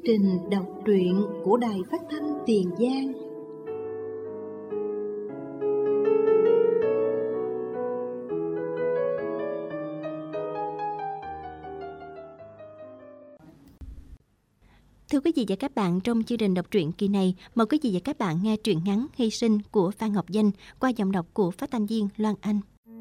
trình đọc truyện của Đài Phát thanh Tiền Giang. Thưa quý vị và các bạn, trong chương trình đọc truyện kỳ này, mời quý vị và các bạn nghe truyện ngắn Hy sinh của Phan Ngọc Danh qua giọng đọc của phát thanh viên Loan Anh.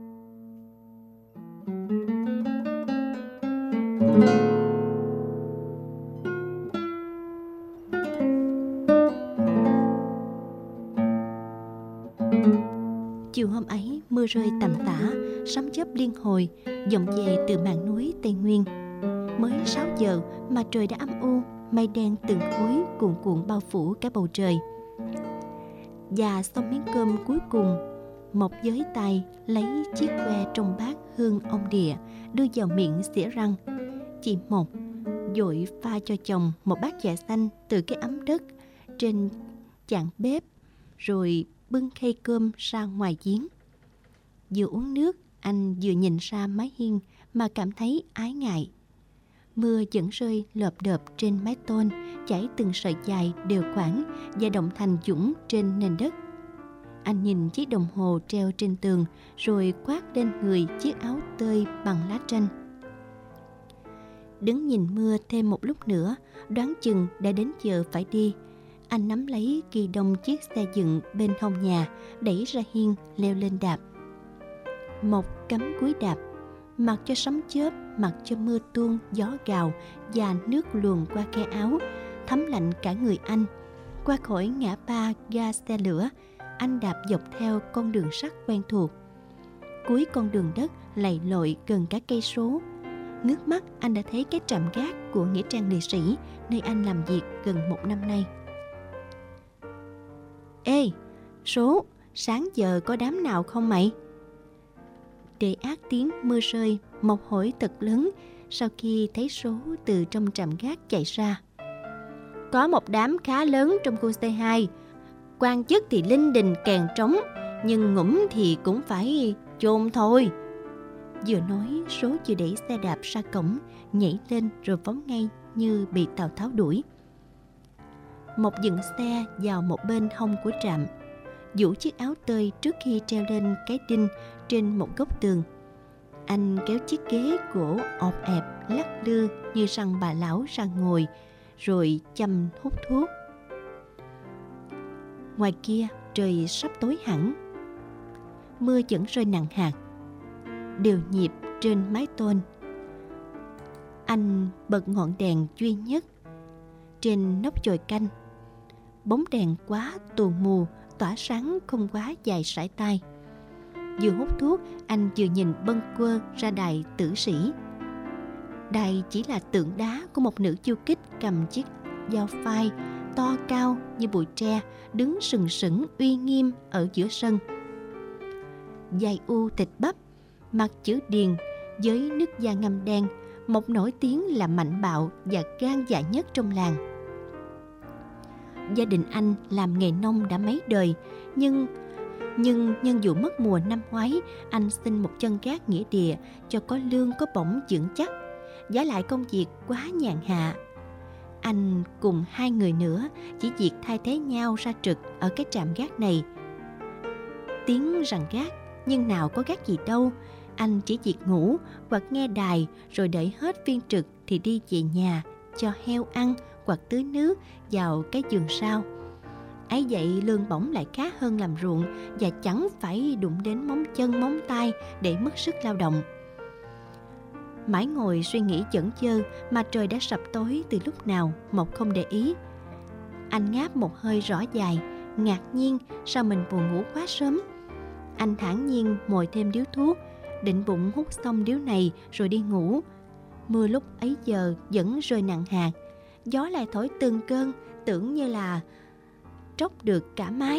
Chiều hôm ấy, mưa rơi tầm tã, sấm chớp liên hồi, vọng về từ màn núi Tây Nguyên. Mới 6 giờ mà trời đã âm u, mây đen từng khối cuồn cuộn bao phủ cả bầu trời. Và xong miếng cơm cuối cùng, Mộc với tay lấy chiếc que trong bát hương ông địa, đưa vào miệng xỉa răng. Chị Mộc vội pha cho chồng một bát chè xanh từ cái ấm đất trên chạn bếp, rồi bưng khay cơm ra ngoài giếng. Vừa uống nước, anh vừa nhìn ra mái hiên mà cảm thấy ái ngại. Mưa vẫn rơi lợp đợp trên mái tôn, chảy từng sợi dài đều khoảng và động thành dũng trên nền đất. Anh nhìn chiếc đồng hồ treo trên tường, rồi khoác lên người chiếc áo tơi bằng lá tranh. Đứng nhìn mưa thêm một lúc nữa, đoán chừng đã đến giờ phải đi. Anh nắm lấy ghi đông chiếc xe dựng bên hông nhà, đẩy ra hiên, leo lên đạp. Mộc cắm cúi đạp, mặc cho sấm chớp, mặc cho mưa tuôn, gió gào và nước luồn qua khe áo, thấm lạnh cả người anh. Qua khỏi ngã ba ga xe lửa, anh đạp dọc theo con đường sắt quen thuộc. Cuối con đường đất lầy lội gần cả cây số. Ngước mắt anh đã thấy cái trạm gác của nghĩa trang liệt sĩ, nơi anh làm việc gần 1 năm nay. Ê, Số, sáng giờ có đám nào không mày? Để át tiếng mưa rơi, Mộc hỏi thật lớn sau khi thấy Số từ trong trạm gác chạy ra. Có một đám khá lớn trong khu C2. Quan chức thì linh đình kèn trống, nhưng ngủm thì cũng phải chôn thôi. Vừa nói, Số vừa đẩy xe đạp ra cổng, nhảy lên rồi phóng ngay như bị Tào Tháo đuổi. Mộc dừng xe vào một bên hông của trạm, giũ chiếc áo tơi trước khi treo lên cái đinh trên một góc tường. Anh kéo chiếc ghế gỗ ọp ẹp lắc lư như răng bà lão ra ngồi, rồi châm hút thuốc. Ngoài kia trời sắp tối hẳn, mưa vẫn rơi nặng hạt, đều nhịp trên mái tôn. Anh bật ngọn đèn duy nhất trên nóc chòi canh. Bóng đèn quá tù mù, tỏa sáng không quá dài sải tay. Vừa hút thuốc, anh vừa nhìn bâng quơ ra đài tử sĩ. Đài chỉ là tượng đá của một nữ du kích cầm chiếc dao phai to cao như bụi tre, đứng sừng sững uy nghiêm ở giữa sân. Dài u thịt bắp, mặt chữ điền với nước da ngâm đen, Mộc nổi tiếng là mạnh bạo và gan dạ nhất trong làng. Gia đình anh làm nghề nông đã mấy đời, nhưng nhân vụ mất mùa năm ngoái, anh xin một chân gác nghĩa địa cho có lương có bổng vững chắc. Vả lại công việc quá nhàn hạ. Anh cùng 2 người nữa chỉ việc thay thế nhau ra trực ở cái trạm gác này. Tiếng rằng gác, nhưng nào có gác gì đâu. Anh chỉ việc ngủ hoặc nghe đài, rồi đợi hết viên trực thì đi về nhà cho heo ăn hoặc tưới nước vào cái giường sau. Ấy vậy lương bổng lại khá hơn làm ruộng, và chẳng phải đụng đến móng chân móng tay để mất sức lao động. Mãi ngồi suy nghĩ chững chơ mà trời đã sập tối từ lúc nào Mộc không để ý. Anh ngáp một hơi rõ dài, ngạc nhiên sao mình buồn ngủ quá sớm. Anh thản nhiên mồi thêm điếu thuốc, định bụng hút xong điếu này rồi đi ngủ. Mưa lúc ấy giờ vẫn rơi nặng hạt, gió lại thổi từng cơn, tưởng như là tróc được cả mái.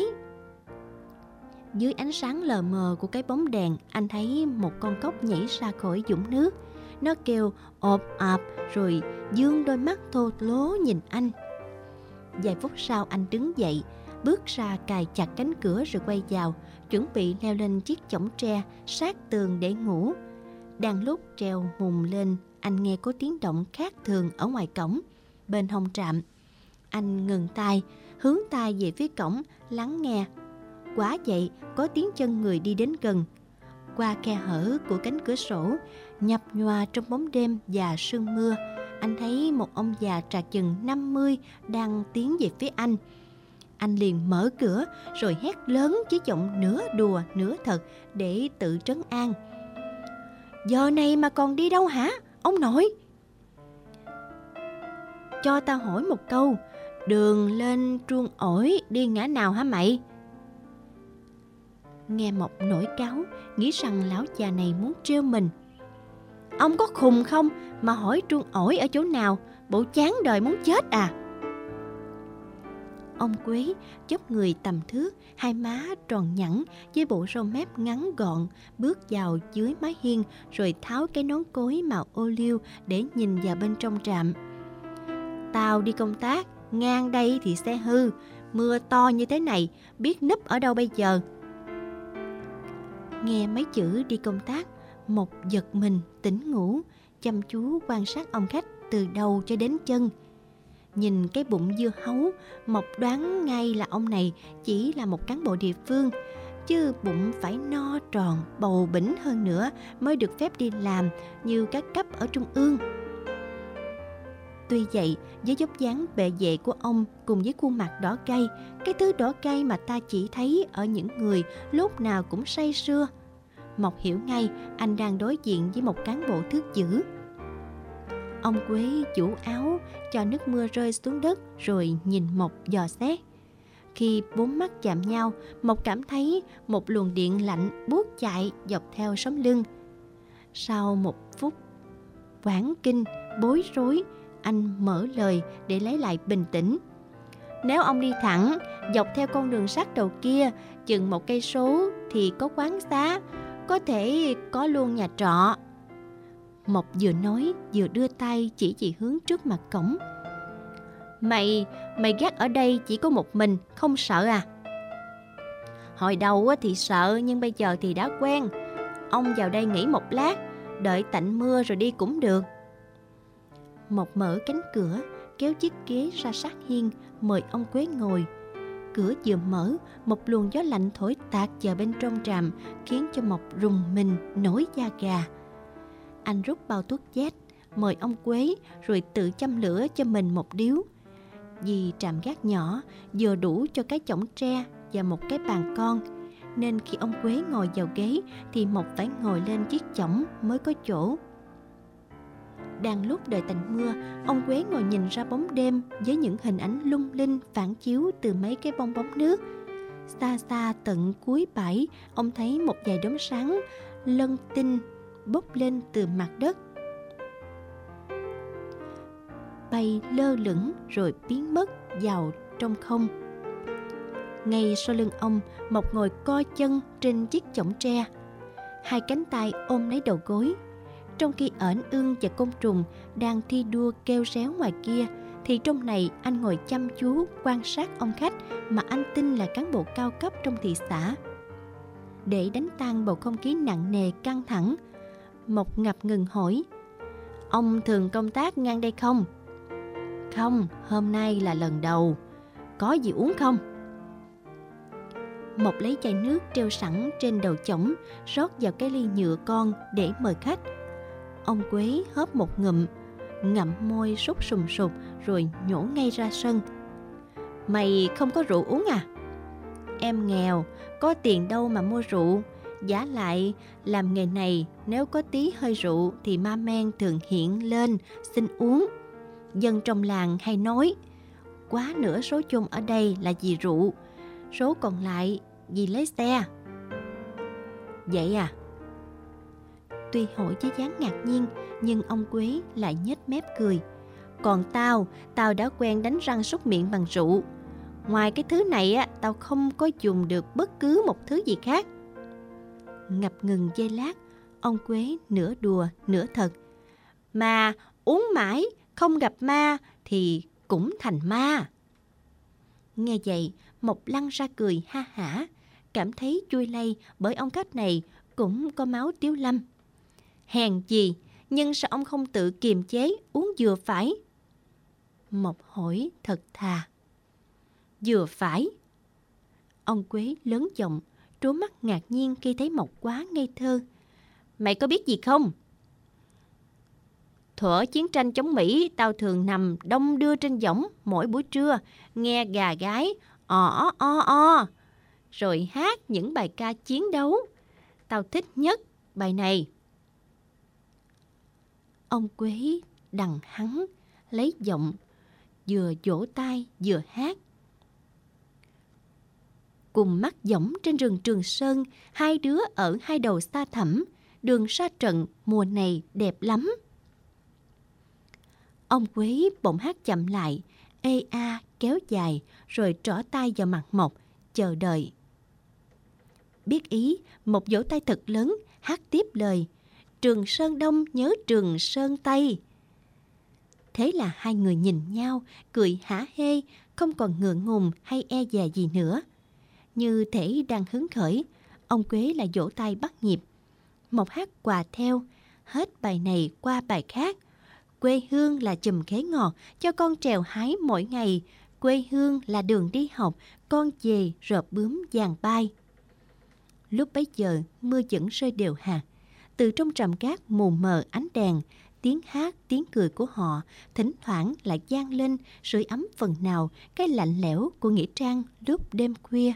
Dưới ánh sáng lờ mờ của cái bóng đèn, anh thấy một con cóc nhảy ra khỏi vũng nước. Nó kêu ộp ạp rồi dương đôi mắt thô lố nhìn anh. Vài phút sau anh đứng dậy, bước ra cài chặt cánh cửa rồi quay vào, chuẩn bị leo lên chiếc chõng tre sát tường để ngủ. Đang lúc treo mùng lên, anh nghe có tiếng động khác thường ở ngoài cổng. Bên hông trạm, Anh ngừng tay, hướng tay về phía cổng, lắng nghe. Quả vậy, có tiếng chân người đi đến gần. Qua khe hở của cánh cửa sổ, nhập nhòa trong bóng đêm và sương mưa, anh thấy một ông già trạc chừng 50 đang tiến về phía anh. Anh liền mở cửa rồi hét lớn với giọng nửa đùa nửa thật để tự trấn an. Giờ này mà còn đi đâu hả, ông nội? Cho tao hỏi một câu, đường lên Truông Ổi đi ngã nào hả mày? Nghe Mộc nổi cáu, nghĩ rằng lão già này muốn trêu mình. Ông có khùng không mà hỏi Truông Ổi ở chỗ nào, bộ chán đời muốn chết à? Ông Quế dốc người tầm thước, hai má tròn nhẵn với bộ râu mép ngắn gọn, bước vào dưới mái hiên rồi tháo cái nón cối màu ô liu để nhìn vào bên trong trạm. Tao đi công tác, ngang đây thì xe hư, mưa to như thế này, biết núp ở đâu bây giờ? Nghe mấy chữ đi công tác, Mộc giật mình tỉnh ngủ, chăm chú quan sát ông khách từ đầu cho đến chân. Nhìn cái bụng dưa hấu, Mộc đoán ngay là ông này chỉ là một cán bộ địa phương, chứ bụng phải no tròn, bầu bĩnh hơn nữa mới được phép đi làm như các cấp ở trung ương. Tuy vậy, với dốc dáng bệ vệ của ông cùng với khuôn mặt đỏ cay, cái thứ đỏ cay mà ta chỉ thấy ở những người lúc nào cũng say sưa, Mộc hiểu ngay anh đang đối diện với một cán bộ thước dữ. Ông Quế chủ áo cho nước mưa rơi xuống đất rồi nhìn Mộc dò xét. Khi bốn mắt chạm nhau, Mộc cảm thấy một luồng điện lạnh buốt chạy dọc theo sống lưng. Sau một phút hoảng kinh, bối rối, anh mở lời để lấy lại bình tĩnh. Nếu ông đi thẳng dọc theo con đường sắt đầu kia chừng 1 cây số thì có quán xá, có thể có luôn nhà trọ. Mộc vừa nói vừa đưa tay chỉ hướng trước mặt cổng. Mày gác ở đây chỉ có một mình, không sợ à? Hồi đầu thì sợ, nhưng bây giờ thì đã quen. Ông vào đây nghỉ một lát, đợi tạnh mưa rồi đi cũng được. Mộc mở cánh cửa, kéo chiếc ghế ra sát hiên, mời ông Quế ngồi. Cửa vừa mở, một luồng gió lạnh thổi tạt vào bên trong tràm, khiến cho Mộc rùng mình nổi da gà. Anh rút bao thuốc Z, mời ông Quế rồi tự châm lửa cho mình một điếu. Vì trạm gác nhỏ vừa đủ cho cái chõng tre và một cái bàn con, nên khi ông Quế ngồi vào ghế thì Mộc phải ngồi lên chiếc chõng mới có chỗ. Đang lúc đợi tạnh mưa, ông Quế ngồi nhìn ra bóng đêm với những hình ảnh lung linh phản chiếu từ mấy cái bong bóng nước. Xa xa tận cuối bãi, ông thấy một vài đốm sáng lân tinh bốc lên từ mặt đất, bay lơ lửng rồi biến mất vào trong không. Ngay sau lưng ông, Mộc ngồi co chân trên chiếc chõng tre, hai cánh tay ôm lấy đầu gối. Trong khi ởn ương và côn trùng đang thi đua kêu réo ngoài kia, thì trong này anh ngồi chăm chú quan sát ông khách mà anh tin là cán bộ cao cấp trong thị xã. Để đánh tan bầu không khí nặng nề căng thẳng, Mộc ngập ngừng hỏi: Ông thường công tác ngang đây không? Không, hôm nay là lần đầu. Có gì uống không? Mộc lấy chai nước treo sẵn trên đầu chõng, rót vào cái ly nhựa con để mời khách. Ông Quế hớp một ngụm, ngậm môi sút sùng sục rồi nhổ ngay ra sân. Mày không có rượu uống à? Em nghèo, có tiền đâu mà mua rượu. Giả lại, làm nghề này nếu có tí hơi rượu thì ma men thường hiện lên xin uống. Dân trong làng hay nói, quá nửa số chôn ở đây là vì rượu, số còn lại vì lấy xe. Vậy à? Tuy hỏi với dáng ngạc nhiên, nhưng ông Quế lại nhếch mép cười. Còn tao đã quen đánh răng súc miệng bằng rượu. Ngoài cái thứ này á, tao không có dùng được bất cứ một thứ gì khác. Ngập ngừng giây lát, ông Quế nửa đùa nửa thật. Mà uống mãi không gặp ma thì cũng thành ma. Nghe vậy, Mộc lăn ra cười ha hả, cảm thấy chui lây bởi ông khách này cũng có máu Tiếu Lâm. Hèn gì, nhưng sao ông không tự kiềm chế uống vừa phải? Mộc hỏi thật thà. Vừa phải. Ông Quế lớn giọng, trố mắt ngạc nhiên khi thấy Mộc quá ngây thơ. Mày có biết gì không? Thuở chiến tranh chống Mỹ, tao thường nằm đong đưa trên võng mỗi buổi trưa, nghe gà gáy o o o, rồi hát những bài ca chiến đấu. Tao thích nhất bài này. Ông Quế đằng hắn, lấy giọng, vừa vỗ tay vừa hát. Cùng mắt võng trên rừng Trường Sơn, hai đứa ở hai đầu xa thẳm, đường sa trận mùa này đẹp lắm. Ông Quế bỗng hát chậm lại, ê a kéo dài, rồi trỏ tay vào mặt Mộc, chờ đợi. Biết ý, Mộc vỗ tay thật lớn, hát tiếp lời. Trường Sơn Đông nhớ Trường Sơn Tây. Thế là hai người nhìn nhau, cười hả hê, không còn ngượng ngùng hay e dè gì nữa. Như thể đang hứng khởi, ông Quế lại vỗ tay bắt nhịp. Mộc hát quà theo, hết bài này qua bài khác. Quê hương là chùm khế ngọt cho con trèo hái mỗi ngày. Quê hương là đường đi học, con về rợp bướm vàng bay. Lúc bấy giờ mưa vẫn rơi đều hạt. Từ trong trầm cát mù mờ ánh đèn, tiếng hát, tiếng cười của họ thỉnh thoảng lại vang lên, sưởi ấm phần nào cái lạnh lẽo của nghĩa trang lúc đêm khuya.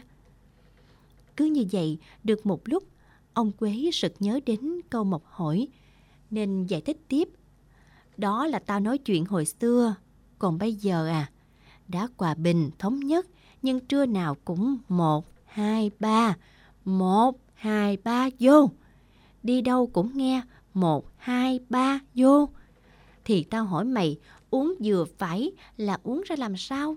Cứ như vậy, được một lúc, ông Quế sực nhớ đến câu Mộc hỏi, nên giải thích tiếp. Đó là tao nói chuyện hồi xưa, còn bây giờ à, đã hòa bình thống nhất, nhưng trưa nào cũng 1, 2, 3, 1, 2, 3 vô. Đi đâu cũng nghe 1, 2, 3 vô. Thì tao hỏi mày, uống vừa phải là uống ra làm sao?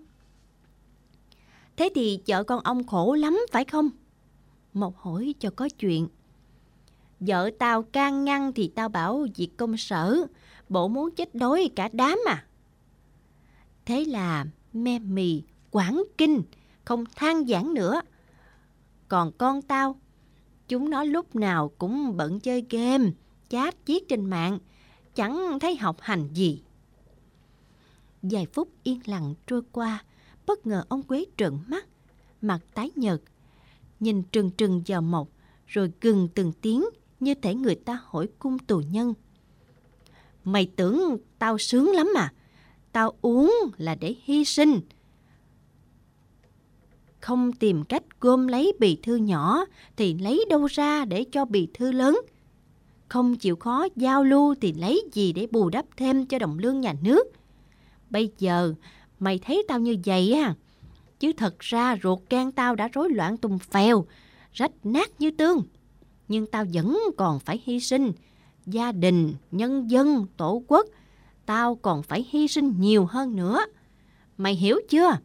Thế thì vợ con ông khổ lắm phải không? Mộc hỏi cho có chuyện. Vợ tao can ngăn thì tao bảo việc công sở, bộ muốn chết đói cả đám à. Thế là me mì, quảng kinh, không than vãn nữa. Còn con tao, chúng nó lúc nào cũng bận chơi game, chat viết trên mạng, chẳng thấy học hành gì. Vài phút yên lặng trôi qua, bất ngờ ông Quế trợn mắt, mặt tái nhợt, nhìn trừng trừng vào Mộc, rồi gừng từng tiếng như thể người ta hỏi cung tù nhân. Mày tưởng tao sướng lắm à? Tao uống là để hy sinh. Không tìm cách gom lấy bì thư nhỏ thì lấy đâu ra để cho bì thư lớn. Không chịu khó giao lưu thì lấy gì để bù đắp thêm cho đồng lương nhà nước. Bây giờ mày thấy tao như vậy à? Chứ thật ra ruột gan tao đã rối loạn tùng phèo, rách nát như tương. Nhưng tao vẫn còn phải hy sinh. Gia đình, nhân dân, tổ quốc, tao còn phải hy sinh nhiều hơn nữa. Mày hiểu chưa?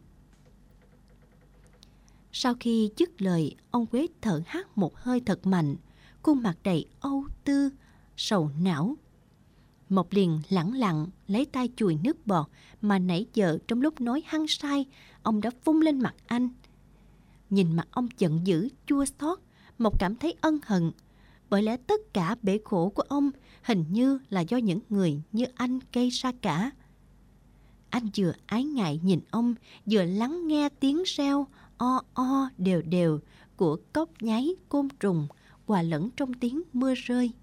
Sau khi dứt lời, ông Quế thở hắt một hơi thật mạnh, khuôn mặt đầy âu tư, sầu não. Mộc liền lẳng lặng lấy tay chùi nước bọt mà nãy giờ trong lúc nói hăng say, ông đã phun lên mặt anh. Nhìn mặt ông giận dữ, chua xót, Mộc cảm thấy ân hận. Bởi lẽ tất cả bể khổ của ông hình như là do những người như anh gây ra cả. Anh vừa ái ngại nhìn ông, vừa lắng nghe tiếng reo o o đều đều của cóc nháy côn trùng hòa lẫn trong tiếng mưa rơi.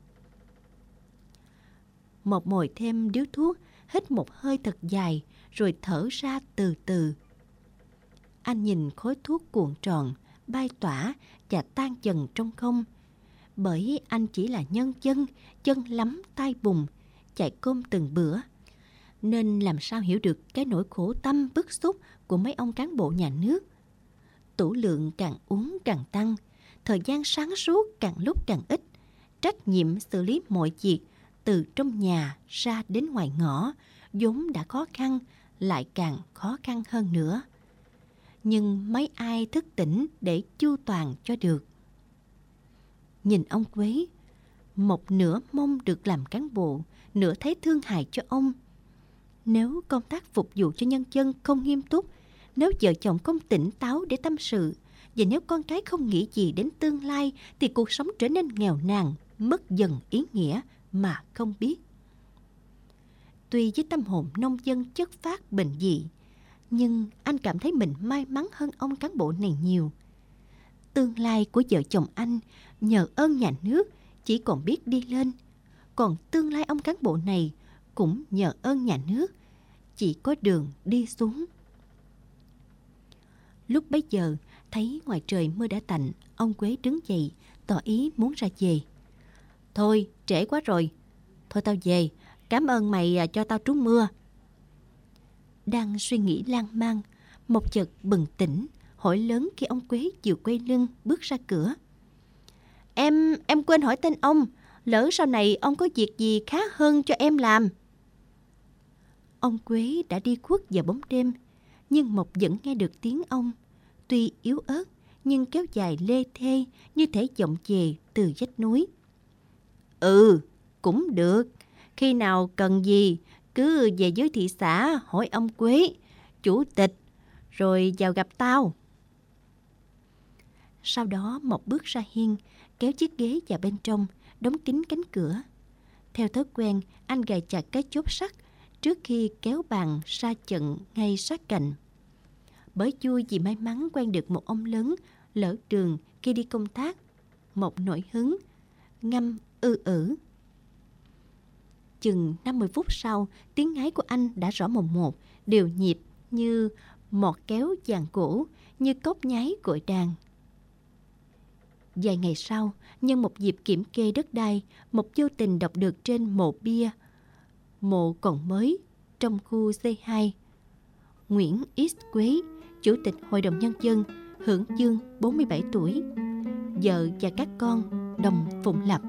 Mộc mồi thêm điếu thuốc, hít một hơi thật dài rồi thở ra từ từ. Anh nhìn khói thuốc cuộn tròn, bay tỏa và tan dần trong không. Bởi anh chỉ là nhân dân, chân lắm tay bùn, chạy cơm từng bữa, nên làm sao hiểu được cái nỗi khổ tâm bức xúc của mấy ông cán bộ nhà nước. Tủ lượng càng uống càng tăng, thời gian sáng suốt càng lúc càng ít, trách nhiệm xử lý mọi việc từ trong nhà ra đến ngoài ngõ vốn đã khó khăn, lại càng khó khăn hơn nữa. Nhưng mấy ai thức tỉnh để chu toàn cho được. Nhìn ông Quế, một nửa mong được làm cán bộ, nửa thấy thương hại cho ông. Nếu công tác phục vụ cho nhân dân không nghiêm túc, nếu vợ chồng không tỉnh táo để tâm sự, và nếu con cái không nghĩ gì đến tương lai, thì cuộc sống trở nên nghèo nàn, mất dần ý nghĩa mà không biết. Tuy với tâm hồn nông dân chất phác bình dị, nhưng anh cảm thấy mình may mắn hơn ông cán bộ này nhiều. Tương lai của vợ chồng anh nhờ ơn nhà nước chỉ còn biết đi lên, còn tương lai ông cán bộ này cũng nhờ ơn nhà nước chỉ có đường đi xuống. Lúc bấy giờ, thấy ngoài trời mưa đã tạnh, ông Quế đứng dậy, tỏ ý muốn ra về. Thôi, trễ quá rồi. Thôi tao về, cảm ơn mày cho tao trú mưa. Đang suy nghĩ lan man, một chợt bừng tỉnh, hỏi lớn khi ông Quế vừa quay lưng bước ra cửa. Em quên hỏi tên ông, lỡ sau này ông có việc gì khá hơn cho em làm. Ông Quế đã đi khuất vào bóng đêm, nhưng Mộc vẫn nghe được tiếng ông. Tuy yếu ớt, nhưng kéo dài lê thê như thể vọng về từ vách núi. Cũng được. Khi nào cần gì, cứ về dưới thị xã hỏi ông Quế, chủ tịch, rồi vào gặp tao. Sau đó Mộc bước ra hiên, kéo chiếc ghế vào bên trong, đóng kín cánh cửa. Theo thói quen, anh gài chặt cái chốt sắt trước khi kéo bàn ra chận ngay sát cạnh. Bởi vui vì may mắn quen được một ông lớn lỡ đường khi đi công tác, Mộc nổi hứng, ngâm ử. Chừng 50 phút sau, tiếng ngáy của anh đã rõ mồn một, đều nhịp như mọt kéo dàn cổ, như cốc nháy cội đàn. Vài ngày sau, nhân một dịp kiểm kê đất đai, Mộc vô tình đọc được trên mộ bia, mộ còn mới trong khu C2, Nguyễn X Quế, Chủ tịch Hội đồng Nhân dân, hưởng dương 47 tuổi, vợ và các con đồng phụng lập.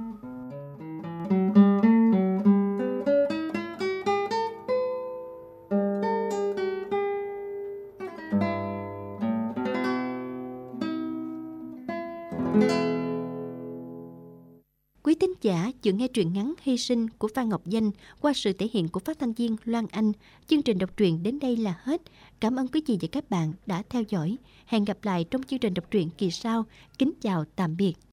Quý thính giả vừa nghe truyện ngắn Hy sinh của Phan Ngọc Danh qua sự thể hiện của phát thanh viên Loan Anh. Chương trình đọc truyện đến đây là hết. Cảm ơn quý vị và các bạn đã theo dõi. Hẹn gặp lại trong chương trình đọc truyện kỳ sau. Kính chào tạm biệt.